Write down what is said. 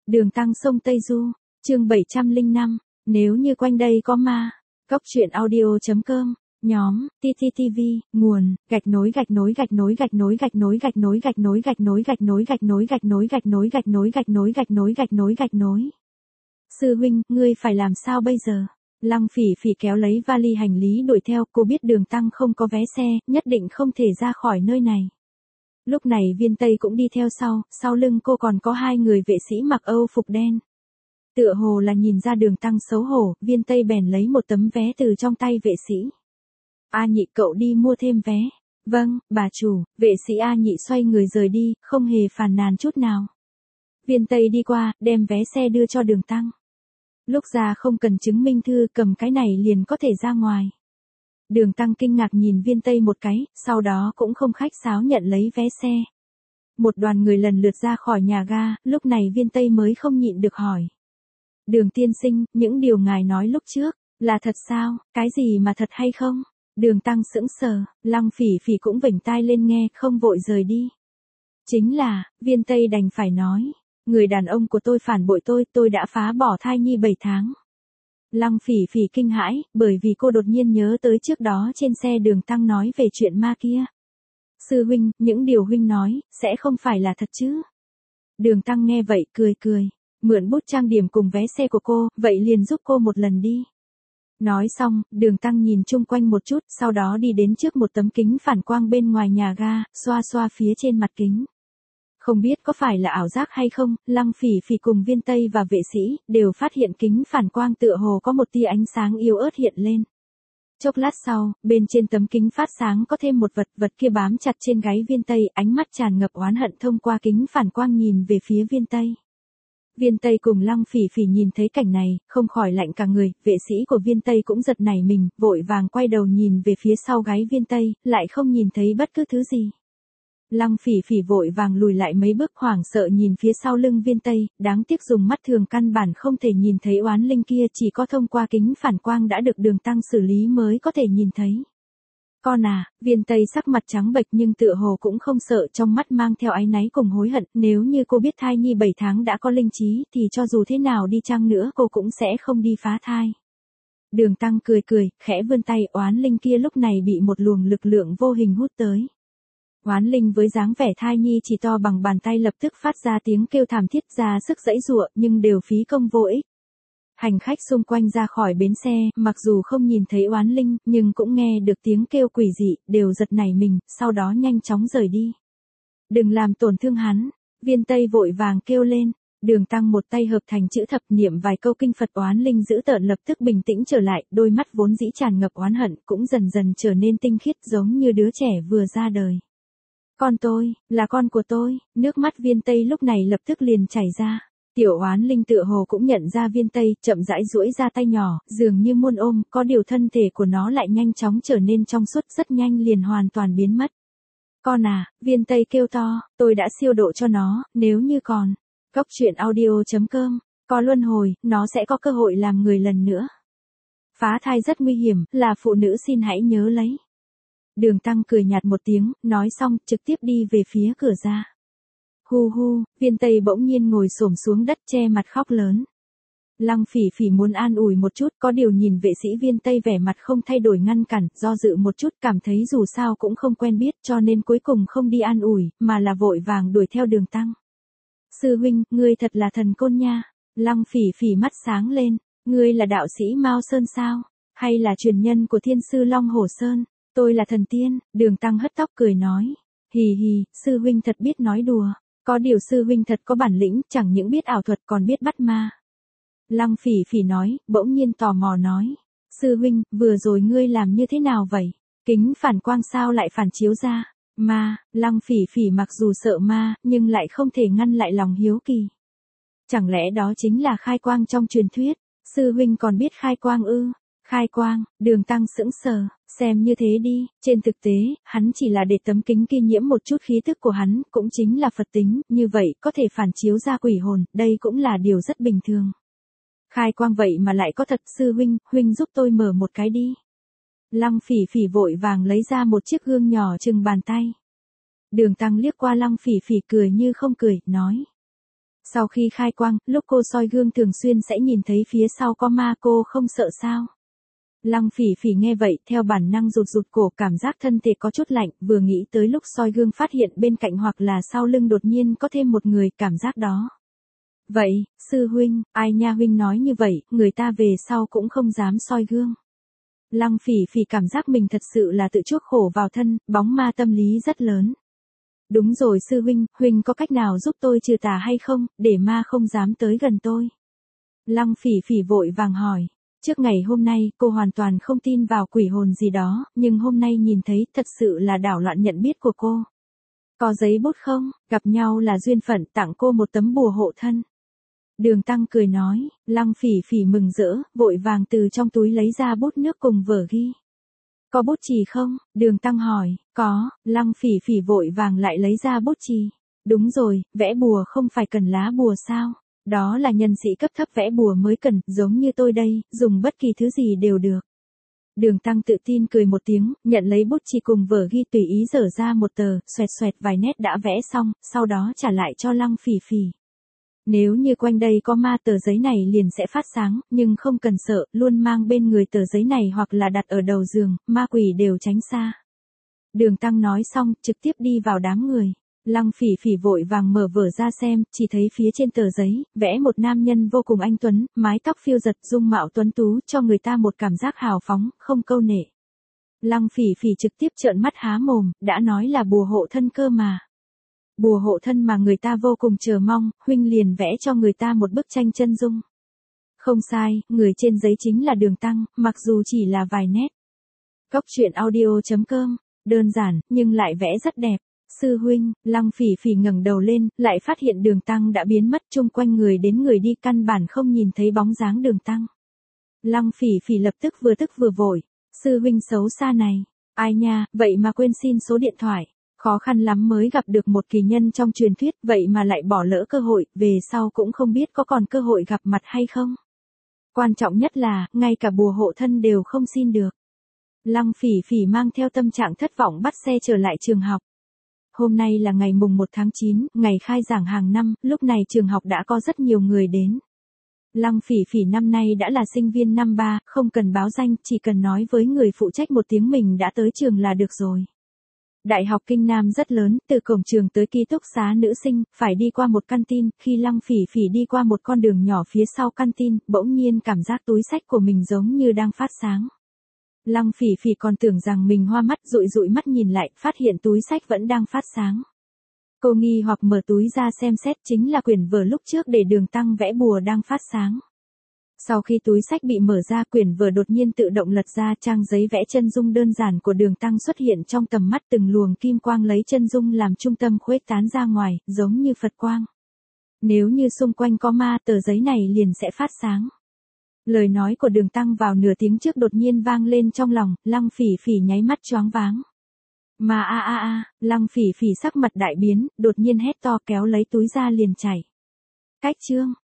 Đường Tăng sông Tây Du, chương 705, nếu như quanh đây có ma. Góc truyện audio.com, nhóm, TTTV, nguồn, gạch nối. Sư huynh, ngươi phải làm sao bây giờ? Lăng Phỉ Phỉ kéo lấy vali hành lý đuổi theo, cô biết Đường Tăng không có vé xe, nhất định không thể ra khỏi nơi này. Lúc này Viên Tây cũng đi theo sau lưng cô còn có hai người vệ sĩ mặc Âu phục đen. Tựa hồ là nhìn ra Đường Tăng xấu hổ, Viên Tây bèn lấy một tấm vé từ trong tay vệ sĩ. A Nhị, cậu đi mua thêm vé. Vâng, bà chủ. Vệ sĩ A Nhị xoay người rời đi, không hề phàn nàn chút nào. Viên Tây đi qua, đem vé xe đưa cho Đường Tăng. Lúc ra không cần chứng minh thư, cầm cái này liền có thể ra ngoài. Đường Tăng kinh ngạc nhìn Viên Tây một cái, sau đó cũng không khách sáo nhận lấy vé xe. Một đoàn người lần lượt ra khỏi nhà ga, lúc này Viên Tây mới không nhịn được hỏi. Đường tiên sinh, những điều ngài nói lúc trước, là thật sao, cái gì mà thật hay không? Đường Tăng sững sờ, Lăng Phỉ Phỉ cũng vểnh tai lên nghe, không vội rời đi. Chính là, Viên Tây đành phải nói, người đàn ông của tôi phản bội tôi đã phá bỏ thai nhi 7 tháng. Lăng Phỉ Phỉ kinh hãi, bởi vì cô đột nhiên nhớ tới trước đó trên xe Đường Tăng nói về chuyện ma kia. Sư huynh, những điều huynh nói, sẽ không phải là thật chứ? Đường Tăng nghe vậy cười, mượn bút trang điểm cùng vé xe của cô, vậy liền giúp cô một lần đi. Nói xong, Đường Tăng nhìn chung quanh một chút, sau đó đi đến trước một tấm kính phản quang bên ngoài nhà ga, xoa phía trên mặt kính. Không biết có phải là ảo giác hay không, Lăng Phỉ Phỉ cùng Viên Tây và vệ sĩ, đều phát hiện kính phản quang tựa hồ có một tia ánh sáng yếu ớt hiện lên. Chốc lát sau, bên trên tấm kính phát sáng có thêm một vật kia bám chặt trên gáy Viên Tây, ánh mắt tràn ngập oán hận thông qua kính phản quang nhìn về phía Viên Tây. Viên Tây cùng Lăng Phỉ Phỉ nhìn thấy cảnh này, không khỏi lạnh cả người, vệ sĩ của Viên Tây cũng giật nảy mình, vội vàng quay đầu nhìn về phía sau gáy Viên Tây, lại không nhìn thấy bất cứ thứ gì. Lăng Phỉ Phỉ vội vàng lùi lại mấy bước hoảng sợ nhìn phía sau lưng Viên Tây, đáng tiếc dùng mắt thường căn bản không thể nhìn thấy oán linh kia, chỉ có thông qua kính phản quang đã được Đường Tăng xử lý mới có thể nhìn thấy. Con à, Viên Tây sắc mặt trắng bệch nhưng tựa hồ cũng không sợ, trong mắt mang theo áy náy cùng hối hận, nếu như cô biết thai nhi 7 tháng đã có linh trí thì cho dù thế nào đi chăng nữa cô cũng sẽ không đi phá thai. Đường Tăng cười, khẽ vươn tay, oán linh kia lúc này bị một luồng lực lượng vô hình hút tới. Oán linh với dáng vẻ thai nhi chỉ to bằng bàn tay lập tức phát ra tiếng kêu thảm thiết, ra sức giãy giụa nhưng đều phí công vô ích. Hành khách xung quanh ra khỏi bến xe, mặc dù không nhìn thấy oán linh, nhưng cũng nghe được tiếng kêu quỷ dị, đều giật nảy mình, sau đó nhanh chóng rời đi. Đừng làm tổn thương hắn, Viên Tây vội vàng kêu lên. Đường Tăng một tay hợp thành chữ thập niệm vài câu kinh Phật, oán linh dữ tợn lập tức bình tĩnh trở lại, đôi mắt vốn dĩ tràn ngập oán hận cũng dần dần trở nên tinh khiết giống như đứa trẻ vừa ra đời. Con tôi, là con của tôi, nước mắt Viên Tây lúc này lập tức liền chảy ra. Tiểu oán linh tựa hồ cũng nhận ra Viên Tây, chậm rãi duỗi ra tay nhỏ, dường như muốn ôm, có điều thân thể của nó lại nhanh chóng trở nên trong suốt, rất nhanh liền hoàn toàn biến mất. Con à, Viên Tây kêu to, tôi đã siêu độ cho nó, nếu như còn. Góc truyện audio.com, có luân hồi, nó sẽ có cơ hội làm người lần nữa. Phá thai rất nguy hiểm, là phụ nữ xin hãy nhớ lấy. Đường Tăng cười nhạt một tiếng, nói xong, trực tiếp đi về phía cửa ra. Hu, Viên Tây bỗng nhiên ngồi xổm xuống đất che mặt khóc lớn. Lăng Phỉ Phỉ muốn an ủi một chút, có điều nhìn vệ sĩ Viên Tây vẻ mặt không thay đổi ngăn cản, do dự một chút, cảm thấy dù sao cũng không quen biết, cho nên cuối cùng không đi an ủi, mà là vội vàng đuổi theo Đường Tăng. Sư huynh, ngươi thật là thần côn nha. Lăng Phỉ Phỉ mắt sáng lên, ngươi là đạo sĩ Mao Sơn sao? Hay là truyền nhân của thiên sư Long Hổ Sơn? Tôi là thần tiên. Đường Tăng hất tóc cười nói. Hì, sư huynh thật biết nói đùa. Có điều sư huynh thật có bản lĩnh, chẳng những biết ảo thuật còn biết bắt ma. Lăng Phỉ Phỉ nói, bỗng nhiên tò mò nói. Sư huynh, vừa rồi ngươi làm như thế nào vậy? Kính phản quang sao lại phản chiếu ra? Ma, Lăng Phỉ Phỉ mặc dù sợ ma, nhưng lại không thể ngăn lại lòng hiếu kỳ. Chẳng lẽ đó chính là khai quang trong truyền thuyết? Sư huynh còn biết khai quang ư? Khai quang, Đường Tăng sững sờ, xem như thế đi, trên thực tế, hắn chỉ là để tấm kính kia nhiễm một chút khí thức của hắn, cũng chính là Phật tính, như vậy có thể phản chiếu ra quỷ hồn, đây cũng là điều rất bình thường. Khai quang vậy mà lại có thật, sư huynh giúp tôi mở một cái đi. Lăng Phỉ Phỉ vội vàng lấy ra một chiếc gương nhỏ chừng bàn tay. Đường Tăng liếc qua Lăng Phỉ Phỉ cười như không cười, nói. Sau khi khai quang, lúc cô soi gương thường xuyên sẽ nhìn thấy phía sau có ma, cô không sợ sao? Lăng Phỉ Phỉ nghe vậy, theo bản năng rụt rụt cổ, cảm giác thân thể có chút lạnh, vừa nghĩ tới lúc soi gương phát hiện bên cạnh hoặc là sau lưng đột nhiên có thêm một người, cảm giác đó. Vậy, sư huynh, ai nha huynh nói như vậy, người ta về sau cũng không dám soi gương. Lăng Phỉ Phỉ cảm giác mình thật sự là tự chuốc khổ vào thân, bóng ma tâm lý rất lớn. Đúng rồi sư huynh, huynh có cách nào giúp tôi trừ tà hay không, để ma không dám tới gần tôi? Lăng Phỉ Phỉ vội vàng hỏi. Trước ngày hôm nay, cô hoàn toàn không tin vào quỷ hồn gì đó, nhưng hôm nay nhìn thấy thật sự là đảo loạn nhận biết của cô. Có giấy bút không? Gặp nhau là duyên phận, tặng cô một tấm bùa hộ thân. Đường Tăng cười nói. Lăng Phỉ Phỉ mừng rỡ, vội vàng từ trong túi lấy ra bút nước cùng vở ghi. Có bút chì không? Đường Tăng hỏi. Có. Lăng Phỉ Phỉ vội vàng lại lấy ra bút chì. Đúng rồi, vẽ bùa không phải cần lá bùa sao? Đó là nhân sĩ cấp thấp vẽ bùa mới cần, giống như tôi đây, dùng bất kỳ thứ gì đều được. Đường Tăng tự tin cười một tiếng, nhận lấy bút chì cùng vở ghi, tùy ý dở ra một tờ, xoẹt xoẹt vài nét đã vẽ xong, sau đó trả lại cho Lăng Phỉ Phỉ. Nếu như quanh đây có ma, tờ giấy này liền sẽ phát sáng, nhưng không cần sợ, luôn mang bên người tờ giấy này hoặc là đặt ở đầu giường, ma quỷ đều tránh xa. Đường Tăng nói xong, trực tiếp đi vào đám người. Lăng Phỉ Phỉ vội vàng mở vở ra xem, chỉ thấy phía trên tờ giấy, vẽ một nam nhân vô cùng anh tuấn, mái tóc phiêu giật, dung mạo tuấn tú, cho người ta một cảm giác hào phóng, không câu nệ. Lăng Phỉ Phỉ trực tiếp trợn mắt há mồm, đã nói là bùa hộ thân cơ mà. Bùa hộ thân mà người ta vô cùng chờ mong, huynh liền vẽ cho người ta một bức tranh chân dung. Không sai, người trên giấy chính là Đường Tăng, mặc dù chỉ là vài nét. Cốc truyện audio.com, đơn giản, nhưng lại vẽ rất đẹp. Sư huynh, Lăng Phỉ Phỉ ngẩng đầu lên, lại phát hiện Đường Tăng đã biến mất, chung quanh người đến người đi, căn bản không nhìn thấy bóng dáng Đường Tăng. Lăng Phỉ Phỉ lập tức vừa vội. Sư huynh xấu xa này. Ai nha, vậy mà quên xin số điện thoại. Khó khăn lắm mới gặp được một kỳ nhân trong truyền thuyết, vậy mà lại bỏ lỡ cơ hội, về sau cũng không biết có còn cơ hội gặp mặt hay không. Quan trọng nhất là, ngay cả bùa hộ thân đều không xin được. Lăng Phỉ Phỉ mang theo tâm trạng thất vọng bắt xe trở lại trường học. Hôm nay là ngày mùng 1 tháng 9, ngày khai giảng hàng năm, lúc này trường học đã có rất nhiều người đến. Lăng Phỉ Phỉ năm nay đã là sinh viên năm 3, không cần báo danh, chỉ cần nói với người phụ trách một tiếng mình đã tới trường là được rồi. Đại học Kinh Nam rất lớn, từ cổng trường tới ký túc xá nữ sinh, phải đi qua một căn tin, khi Lăng Phỉ Phỉ đi qua một con đường nhỏ phía sau căn tin, bỗng nhiên cảm giác túi xách của mình giống như đang phát sáng. Lăng Phỉ Phỉ còn tưởng rằng mình hoa mắt, dụi mắt nhìn lại, phát hiện túi xách vẫn đang phát sáng. Cô nghi hoặc mở túi ra xem xét, chính là quyển vở lúc trước để Đường Tăng vẽ bùa đang phát sáng. Sau khi túi xách bị mở ra, quyển vở đột nhiên tự động lật ra, trang giấy vẽ chân dung đơn giản của Đường Tăng xuất hiện trong tầm mắt, từng luồng kim quang lấy chân dung làm trung tâm khuếch tán ra ngoài, giống như Phật quang. Nếu như xung quanh có ma, tờ giấy này liền sẽ phát sáng. Lời nói của Đường Tăng vào nửa tiếng trước đột nhiên vang lên trong lòng, Lăng Phỉ Phỉ nháy mắt choáng váng. Mà Lăng Phỉ Phỉ sắc mặt đại biến, đột nhiên hét to, kéo lấy túi ra liền chạy. Cách chương